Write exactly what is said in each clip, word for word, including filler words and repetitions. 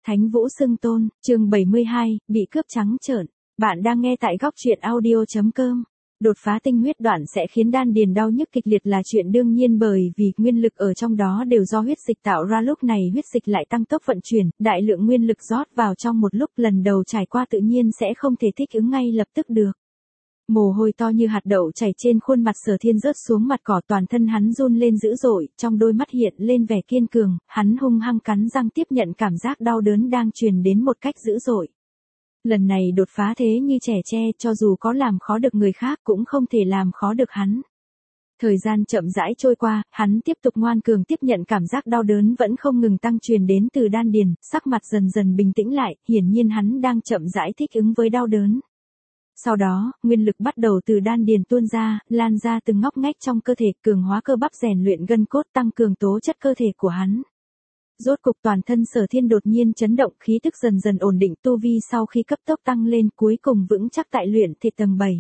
Thánh Vũ Xưng Tôn, chương bảy mươi hai, bị cướp trắng trợn. Bạn đang nghe tại góc truyện audio chấm com. Đột phá tinh huyết đoạn sẽ khiến đan điền đau nhức kịch liệt là chuyện đương nhiên bởi vì nguyên lực ở trong đó đều do huyết dịch tạo ra, lúc này huyết dịch lại tăng tốc vận chuyển, đại lượng nguyên lực rót vào trong một lúc lần đầu trải qua tự nhiên sẽ không thể thích ứng ngay lập tức được. Mồ hôi to như hạt đậu chảy trên khuôn mặt Sở Thiên, rớt xuống mặt cỏ, toàn thân hắn run lên dữ dội, trong đôi mắt hiện lên vẻ kiên cường, hắn hung hăng cắn răng tiếp nhận cảm giác đau đớn đang truyền đến một cách dữ dội. Lần này đột phá thế như trẻ tre, cho dù có làm khó được người khác cũng không thể làm khó được hắn. Thời gian chậm rãi trôi qua, hắn tiếp tục ngoan cường tiếp nhận cảm giác đau đớn vẫn không ngừng tăng truyền đến từ đan điền, sắc mặt dần dần bình tĩnh lại, hiển nhiên hắn đang chậm rãi thích ứng với đau đớn. Sau đó, nguyên lực bắt đầu từ đan điền tuôn ra, lan ra từng ngóc ngách trong cơ thể, cường hóa cơ bắp, rèn luyện gân cốt, tăng cường tố chất cơ thể của hắn. Rốt cục toàn thân Sở Thiên đột nhiên chấn động, khí tức dần dần ổn định, tu vi sau khi cấp tốc tăng lên cuối cùng vững chắc tại luyện thể tầng bảy.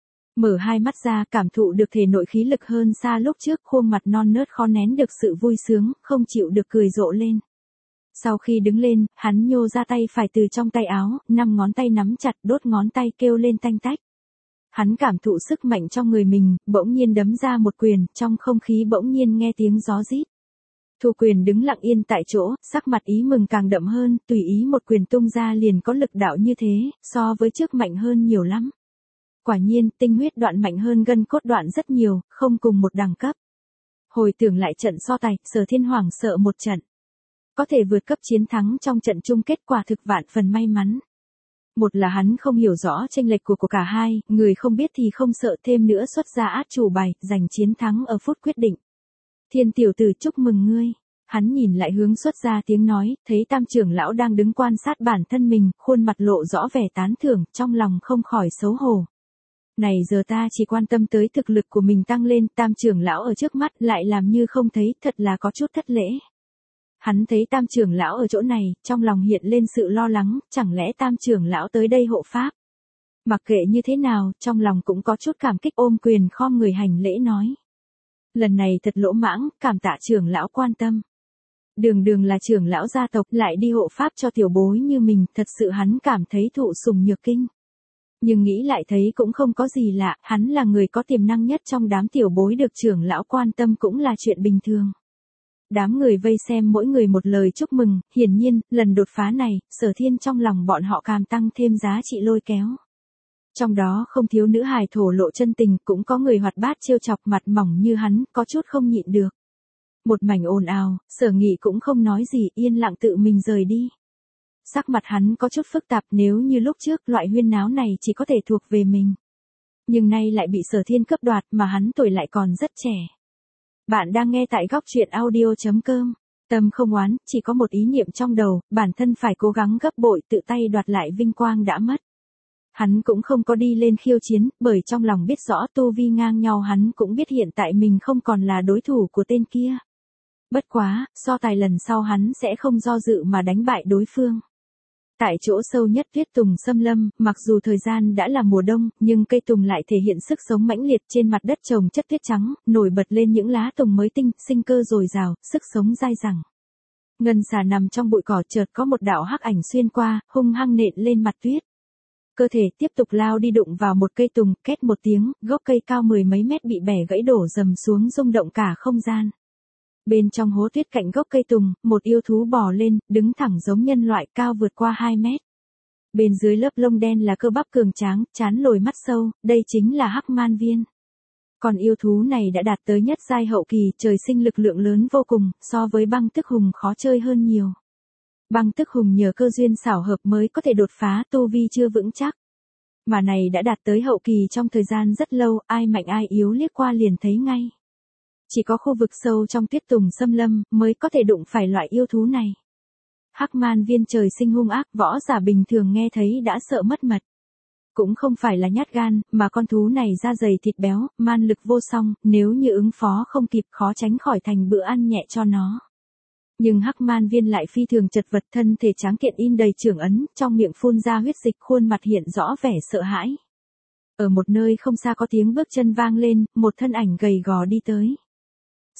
Mở hai mắt ra, cảm thụ được thể nội khí lực hơn xa lúc trước, khuôn mặt non nớt khó nén được sự vui sướng, không chịu được cười rộ lên. Sau khi đứng lên, hắn nhô ra tay phải từ trong tay áo, năm ngón tay nắm chặt, đốt ngón tay kêu lên tanh tách. Hắn cảm thụ sức mạnh trong người mình, bỗng nhiên đấm ra một quyền, trong không khí bỗng nhiên nghe tiếng gió rít. Thu Quyền đứng lặng yên tại chỗ, sắc mặt ý mừng càng đậm hơn, tùy ý một quyền tung ra liền có lực đạo như thế, so với trước mạnh hơn nhiều lắm. Quả nhiên, tinh huyết đoạn mạnh hơn gân cốt đoạn rất nhiều, không cùng một đẳng cấp. Hồi tưởng lại trận so tài, Sở Thiên hoảng sợ một trận. Có thể vượt cấp chiến thắng trong trận chung kết quả thực vạn phần may mắn. Một là hắn không hiểu rõ chênh lệch của của cả hai, người không biết thì không sợ, thêm nữa xuất ra át chủ bài, giành chiến thắng ở phút quyết định. Thiên tiểu tử, chúc mừng ngươi. Hắn nhìn lại hướng xuất ra tiếng nói, thấy Tam trưởng lão đang đứng quan sát bản thân mình, khuôn mặt lộ rõ vẻ tán thưởng, trong lòng không khỏi xấu hổ. Này giờ ta chỉ quan tâm tới thực lực của mình tăng lên, Tam trưởng lão ở trước mắt lại làm như không thấy, thật là có chút thất lễ. Hắn thấy Tam trưởng lão ở chỗ này, trong lòng hiện lên sự lo lắng, chẳng lẽ Tam trưởng lão tới đây hộ pháp. Mặc kệ như thế nào, trong lòng cũng có chút cảm kích, ôm quyền khom người hành lễ nói. Lần này thật lỗ mãng, cảm tạ trưởng lão quan tâm. Đường đường là trưởng lão gia tộc lại đi hộ pháp cho tiểu bối như mình, thật sự hắn cảm thấy thụ sủng nhược kinh. Nhưng nghĩ lại thấy cũng không có gì lạ, hắn là người có tiềm năng nhất trong đám tiểu bối, được trưởng lão quan tâm cũng là chuyện bình thường. Đám người vây xem mỗi người một lời chúc mừng, hiển nhiên, lần đột phá này, Sở Thiên trong lòng bọn họ càng tăng thêm giá trị lôi kéo. Trong đó không thiếu nữ hài thổ lộ chân tình, cũng có người hoạt bát trêu chọc, mặt mỏng như hắn, có chút không nhịn được. Một mảnh ồn ào, Sở Nghị cũng không nói gì, yên lặng tự mình rời đi. Sắc mặt hắn có chút phức tạp, nếu như lúc trước loại huyên náo này chỉ có thể thuộc về mình. Nhưng nay lại bị Sở Thiên cướp đoạt, mà hắn tuổi lại còn rất trẻ. Bạn đang nghe tại góc truyện audio chấm com. Tâm không oán, chỉ có một ý niệm trong đầu, bản thân phải cố gắng gấp bội, tự tay đoạt lại vinh quang đã mất. Hắn cũng không có đi lên khiêu chiến, bởi trong lòng biết rõ tu vi ngang nhau, hắn cũng biết hiện tại mình không còn là đối thủ của tên kia. Bất quá, so tài lần sau hắn sẽ không do dự mà đánh bại đối phương. Tại chỗ sâu nhất tuyết tùng xâm lâm, mặc dù thời gian đã là mùa đông, nhưng cây tùng lại thể hiện sức sống mãnh liệt, trên mặt đất trồng chất tuyết trắng, nổi bật lên những lá tùng mới tinh, sinh cơ dồi dào, sức sống dai dẳng. Ngân xà nằm trong bụi cỏ, chợt có một đạo hắc ảnh xuyên qua, hung hăng nện lên mặt tuyết. Cơ thể tiếp tục lao đi, đụng vào một cây tùng, két một tiếng, gốc cây cao mười mấy mét bị bẻ gãy đổ rầm xuống, rung động cả không gian. Bên trong hố tuyết cạnh gốc cây tùng, một yêu thú bò lên, đứng thẳng giống nhân loại, cao vượt qua hai mét. Bên dưới lớp lông đen là cơ bắp cường tráng, trán lồi mắt sâu, đây chính là Hắc Man Viên. Còn yêu thú này đã đạt tới nhất giai hậu kỳ, trời sinh lực lượng lớn vô cùng, so với Băng Tức Hùng khó chơi hơn nhiều. Băng Tức Hùng nhờ cơ duyên xảo hợp mới có thể đột phá, tu vi chưa vững chắc. Mà này đã đạt tới hậu kỳ trong thời gian rất lâu, ai mạnh ai yếu liếc qua liền thấy ngay. Chỉ có khu vực sâu trong tuyết tùng xâm lâm mới có thể đụng phải loại yêu thú này. Hắc Man Viên trời sinh hung ác, võ giả bình thường nghe thấy đã sợ mất mật. Cũng không phải là nhát gan, mà con thú này da dày thịt béo, man lực vô song, nếu như ứng phó không kịp khó tránh khỏi thành bữa ăn nhẹ cho nó. Nhưng Hắc Man Viên lại phi thường chật vật, thân thể tráng kiện in đầy trưởng ấn, trong miệng phun ra huyết dịch, khuôn mặt hiện rõ vẻ sợ hãi. Ở một nơi không xa có tiếng bước chân vang lên, một thân ảnh gầy gò đi tới.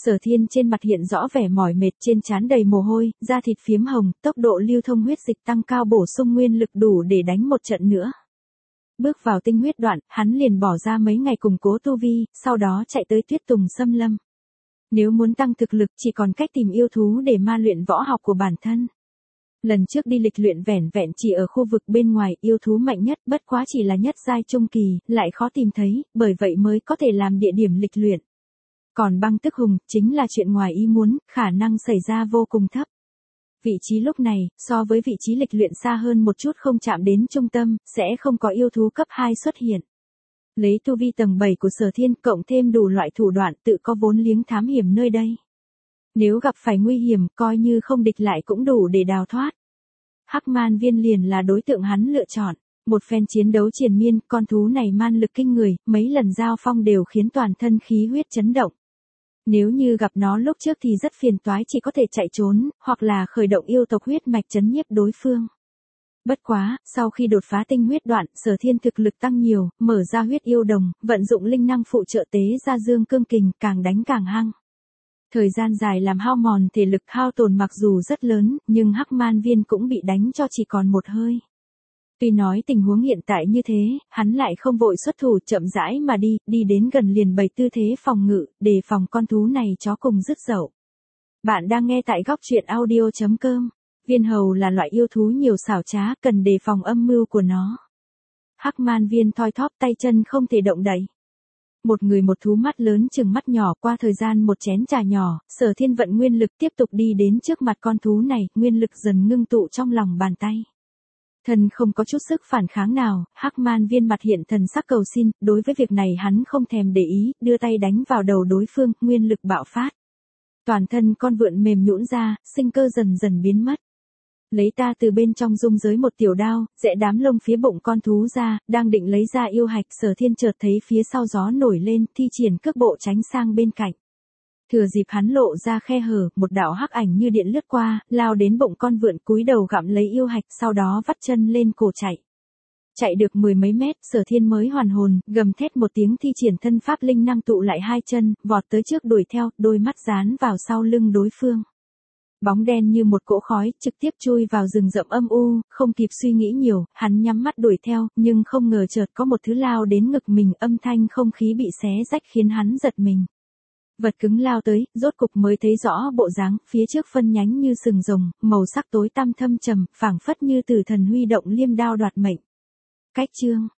Sở Thiên trên mặt hiện rõ vẻ mỏi mệt, trên trán đầy mồ hôi, da thịt phiếm hồng, tốc độ lưu thông huyết dịch tăng cao bổ sung nguyên lực đủ để đánh một trận nữa. Bước vào tinh huyết đoạn, hắn liền bỏ ra mấy ngày củng cố tu vi, sau đó chạy tới Tuyết Tùng Xâm Lâm. Nếu muốn tăng thực lực chỉ còn cách tìm yêu thú để ma luyện võ học của bản thân. Lần trước đi lịch luyện vẻn vẹn chỉ ở khu vực bên ngoài, yêu thú mạnh nhất bất quá chỉ là nhất giai trung kỳ, lại khó tìm thấy, bởi vậy mới có thể làm địa điểm lịch luyện. Còn băng tức hùng, chính là chuyện ngoài ý muốn, khả năng xảy ra vô cùng thấp. Vị trí lúc này, so với vị trí lịch luyện xa hơn một chút không chạm đến trung tâm, sẽ không có yêu thú cấp hai xuất hiện. Lấy tu vi tầng bảy của Sở Thiên, cộng thêm đủ loại thủ đoạn tự có vốn liếng thám hiểm nơi đây. Nếu gặp phải nguy hiểm, coi như không địch lại cũng đủ để đào thoát. Hắc man viên liền là đối tượng hắn lựa chọn. Một phen chiến đấu triền miên, con thú này man lực kinh người, mấy lần giao phong đều khiến toàn thân khí huyết chấn động. Nếu như gặp nó lúc trước thì rất phiền toái, chỉ có thể chạy trốn, hoặc là khởi động yêu tộc huyết mạch chấn nhiếp đối phương. Bất quá, sau khi đột phá tinh huyết đoạn, Sở Thiên thực lực tăng nhiều, mở ra huyết yêu đồng, vận dụng linh năng phụ trợ tế ra dương cương kình, càng đánh càng hăng. Thời gian dài làm hao mòn thể lực, hao tổn mặc dù rất lớn, nhưng Hắc man viên cũng bị đánh cho chỉ còn một hơi. Tuy nói tình huống hiện tại như thế, hắn lại không vội xuất thủ, chậm rãi mà đi, đi đến gần liền bày tư thế phòng ngự, đề phòng con thú này chó cùng dứt dậu. Bạn đang nghe tại góc truyện audio chấm com. Viên hầu là loại yêu thú nhiều xảo trá, cần đề phòng âm mưu của nó. Hắc man viên thoi thóp, tay chân không thể động đậy. Một người một thú, mắt lớn chừng mắt nhỏ, qua thời gian một chén trà nhỏ, Sở Thiên vận nguyên lực tiếp tục đi đến trước mặt con thú này, nguyên lực dần ngưng tụ trong lòng bàn tay. Thân không có chút sức phản kháng nào, Hắc man viên mặt hiện thần sắc cầu xin, đối với việc này hắn không thèm để ý, đưa tay đánh vào đầu đối phương, nguyên lực bạo phát. Toàn thân con vượn mềm nhũn ra, sinh cơ dần dần biến mất. Lấy ta từ bên trong dung giới một tiểu đao, rẽ đám lông phía bụng con thú ra, đang định lấy ra yêu hạch, Sở Thiên chợt thấy phía sau gió nổi lên, thi triển cước bộ tránh sang bên cạnh. Thừa dịp hắn lộ ra khe hở, một đạo hắc ảnh như điện lướt qua, lao đến bụng con vượn, cúi đầu gặm lấy yêu hạch, sau đó vắt chân lên cổ chạy. Chạy được mười mấy mét, Sở Thiên mới hoàn hồn, gầm thét một tiếng, thi triển thân pháp linh năng tụ lại hai chân, vọt tới trước đuổi theo, đôi mắt dán vào sau lưng đối phương. Bóng đen như một cỗ khói, trực tiếp chui vào rừng rậm âm u, không kịp suy nghĩ nhiều, hắn nhắm mắt đuổi theo, nhưng không ngờ chợt có một thứ lao đến ngực mình, âm thanh không khí bị xé rách khiến hắn giật mình. Vật cứng lao tới, rốt cục mới thấy rõ bộ dáng, phía trước phân nhánh như sừng rồng, màu sắc tối tăm thâm trầm, phảng phất như tử thần huy động liêm đao đoạt mệnh. Cách chương,